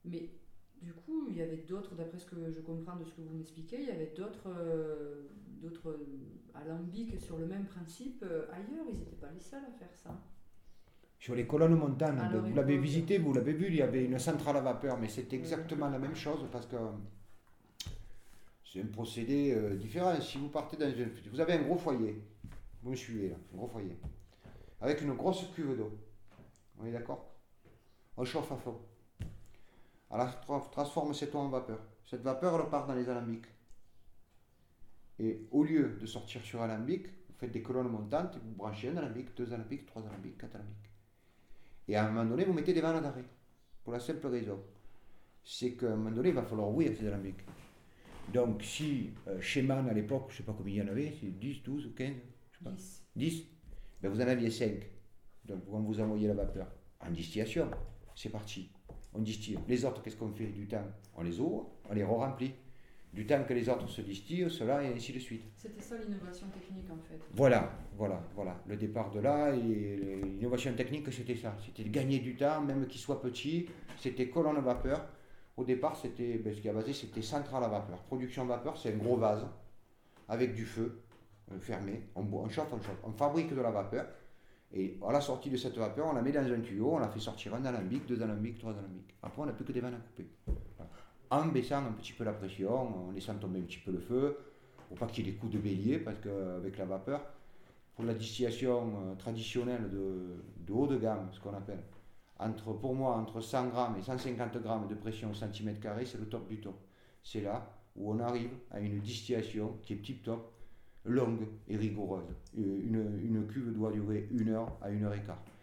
Mais du coup, il y avait d'autres, d'après ce que je comprends de ce que vous m'expliquez, il y avait d'autres alambics sur le même principe ailleurs. Ils n'étaient pas les seuls à faire ça Sur les colonnes montantes, à leur vous l'avez époque. visité, vous l'avez vu, il y avait une centrale à vapeur, mais c'est Oui. exactement la même chose parce que c'est un procédé différent. Si vous partez dans une... Vous avez un gros foyer, vous me suivez là, un gros foyer, avec une grosse cuve d'eau. On est d'accord? On chauffe à fond. Alors, transforme cette eau en vapeur. Cette vapeur, elle part dans les alambics. Et au lieu de sortir sur alambic, vous faites des colonnes montantes et vous branchez un alambic, deux alambics, trois alambics, quatre alambics. Et à un moment donné, vous mettez des vannes d'arrêt. Pour la simple raison. C'est qu'à un moment donné, il va falloir rouiller ces alambics. Donc, si chez Man à l'époque, je ne sais pas combien il y en avait, c'est 10, 12 ou 15, je sais pas, 10. 10, ben vous en aviez 5. Donc, quand vous envoyez la vapeur en distillation, c'est parti. On distille. Les autres, qu'est-ce qu'on fait du temps? On les ouvre, on les re-remplit. Du temps que les autres se distillent, cela et ainsi de suite. C'était ça l'innovation technique en fait. Voilà. Le départ de là, et l'innovation technique, c'était ça. C'était de gagner du temps, même qu'il soit petit. C'était colonne à vapeur. Au départ, c'était, ce qui a basé, c'était centrale à vapeur. Production à vapeur, c'est un gros vase avec du feu fermé. On chauffe. On fabrique de la vapeur. Et à la sortie de cette vapeur, on la met dans un tuyau, on la fait sortir un alambic, deux alambics, trois alambics. Après, on n'a plus que des vannes à couper. Voilà. En baissant un petit peu la pression, en laissant tomber un petit peu le feu, pour pas qu'il y ait des coups de bélier, parce qu'avec la vapeur, pour la distillation traditionnelle de haut de gamme, ce qu'on appelle, pour moi, entre 100 grammes et 150 grammes de pression au centimètre carré, c'est le top du top. C'est là où on arrive à une distillation qui est tip top, longue et rigoureuse. Une cuve doit durer 1 heure à 1 heure et quart.